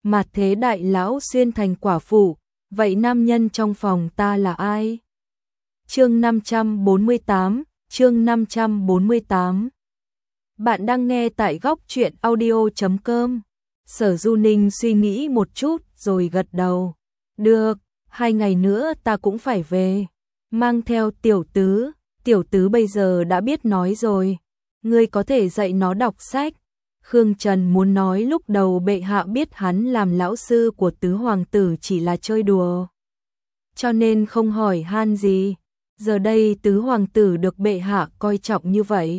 mà thế đại lão xuyên thành quả phụ, vậy nam nhân trong phòng ta là ai? Chương 548, chương 548. Bạn đang nghe tại góc truyện audio.com. Sở Du Ninh suy nghĩ một chút rồi gật đầu. Được, 2 ngày nữa ta cũng phải về. Mang theo tiểu tứ bây giờ đã biết nói rồi. Ngươi có thể dạy nó đọc sách. Khương Trần muốn nói lúc đầu bệ hạ biết hắn làm lão sư của tứ hoàng tử chỉ là chơi đùa, cho nên không hỏi han gì. Giờ đây tứ hoàng tử được bệ hạ coi trọng như vậy,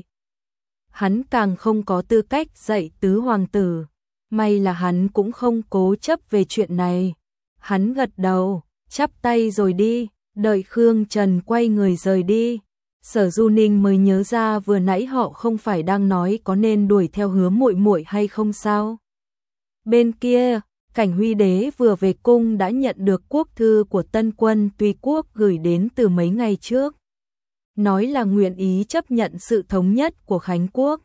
hắn càng không có tư cách dạy tứ hoàng tử. May là hắn cũng không cố chấp về chuyện này. Hắn gật đầu, chắp tay rồi đi. Đợi Khương Trần quay người rời đi, Sở Du Ninh mới nhớ ra vừa nãy họ không phải đang nói có nên đuổi theo Hứa muội muội hay không sao? Bên kia, Cảnh Huy Đế vừa về cung đã nhận được quốc thư của Tân Quân Tuy Quốc gửi đến từ mấy ngày trước. Nói là nguyện ý chấp nhận sự thống nhất của Khánh Quốc,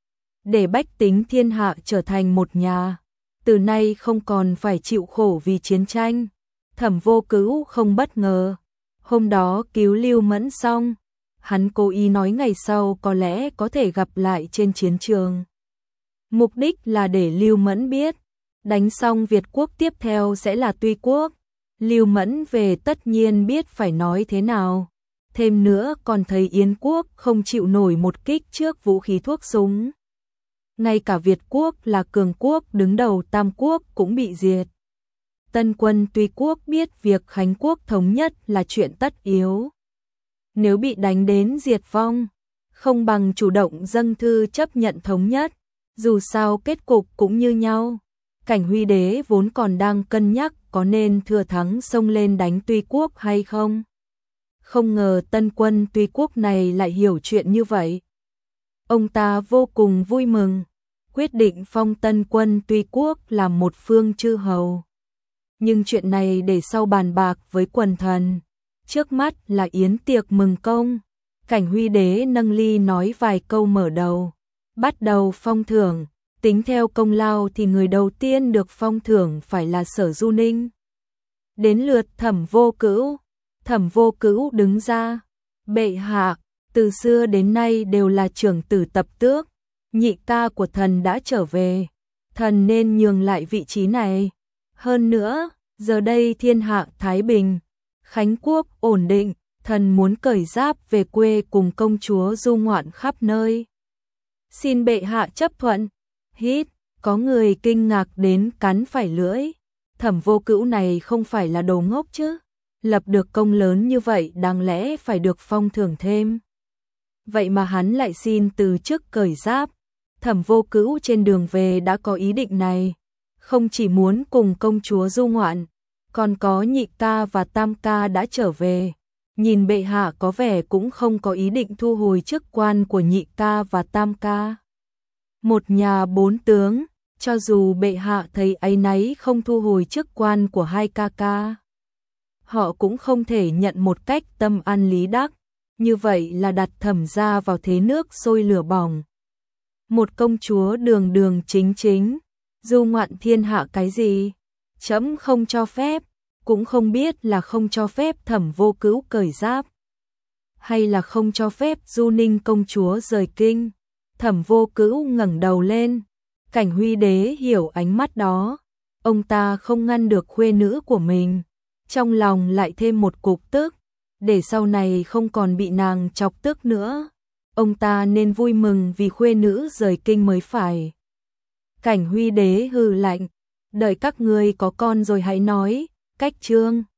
để bách tính thiên hạ trở thành một nhà, từ nay không còn phải chịu khổ vì chiến tranh. Thẩm Vô Cữu không bất ngờ. Hôm đó cứu Lưu Mẫn xong, hắn cố ý nói ngày sau có lẽ có thể gặp lại trên chiến trường. Mục đích là để Lưu Mẫn biết, đánh xong Việt quốc tiếp theo sẽ là Tuy quốc. Lưu Mẫn về tất nhiên biết phải nói thế nào. Thêm nữa còn thấy Yến quốc không chịu nổi một kích trước vũ khí thuốc súng. Ngay cả Việt quốc là cường quốc đứng đầu Tam quốc cũng bị diệt. Tân Quân Tuy Quốc biết việc Khánh Quốc thống nhất là chuyện tất yếu. Nếu bị đánh đến diệt vong, không bằng chủ động dâng thư chấp nhận thống nhất, dù sao kết cục cũng như nhau. Cảnh Huy Đế vốn còn đang cân nhắc có nên thừa thắng xông lên đánh Tuy Quốc hay không. Không ngờ Tân Quân Tuy Quốc này lại hiểu chuyện như vậy. Ông ta vô cùng vui mừng, quyết định phong Tân Quân Tuy Quốc làm một phương chư hầu. Nhưng chuyện này để sau bàn bạc với quần thần. Trước mắt là yến tiệc mừng công. Cảnh Huy Đế nâng ly nói vài câu mở đầu. Bắt đầu phong thưởng. Tính theo công lao thì người đầu tiên được phong thưởng phải là Sở Du Ninh. Đến lượt Thẩm Vô Cữu. Thẩm Vô Cữu đứng ra. Bệ hạ, từ xưa đến nay đều là trưởng tử tập tước. Nhị ca của thần đã trở về, thần nên nhường lại vị trí này. Hơn nữa, giờ đây thiên hạ thái bình, Khánh Quốc ổn định, thần muốn cởi giáp về quê cùng công chúa du ngoạn khắp nơi. Xin bệ hạ chấp thuận. Hít, có người kinh ngạc đến cắn phải lưỡi. Thẩm Vô Cữu này không phải là đồ ngốc chứ. Lập được công lớn như vậy đáng lẽ phải được phong thưởng thêm. Vậy mà hắn lại xin từ chức cởi giáp. Thẩm Vô Cữu trên đường về đã có ý định này. Không chỉ muốn cùng công chúa du ngoạn, còn có nhị ca và tam ca đã trở về. Nhìn bệ hạ có vẻ cũng không có ý định thu hồi chức quan của nhị ca và tam ca. Một nhà bốn tướng, cho dù bệ hạ thấy áy náy không thu hồi chức quan của hai ca ca, họ cũng không thể nhận một cách tâm an lý đắc. Như vậy là đặt Thẩm gia vào thế nước sôi lửa bỏng. Một công chúa đường đường chính chính, du ngoạn thiên hạ cái gì? Trẫm không cho phép, cũng không biết là không cho phép Thẩm Vô Cữu cởi giáp, hay là không cho phép Du Ninh công chúa rời kinh. Thẩm Vô Cữu ngẩng đầu lên, Cảnh Huy Đế hiểu ánh mắt đó. Ông ta không ngăn được khuê nữ của mình, trong lòng lại thêm một cục tức, để sau này không còn bị nàng chọc tức nữa. Ông ta nên vui mừng vì khuê nữ rời kinh mới phải. Cảnh Huy Đế hừ lạnh, đợi các ngươi có con rồi hãy nói. Cách chương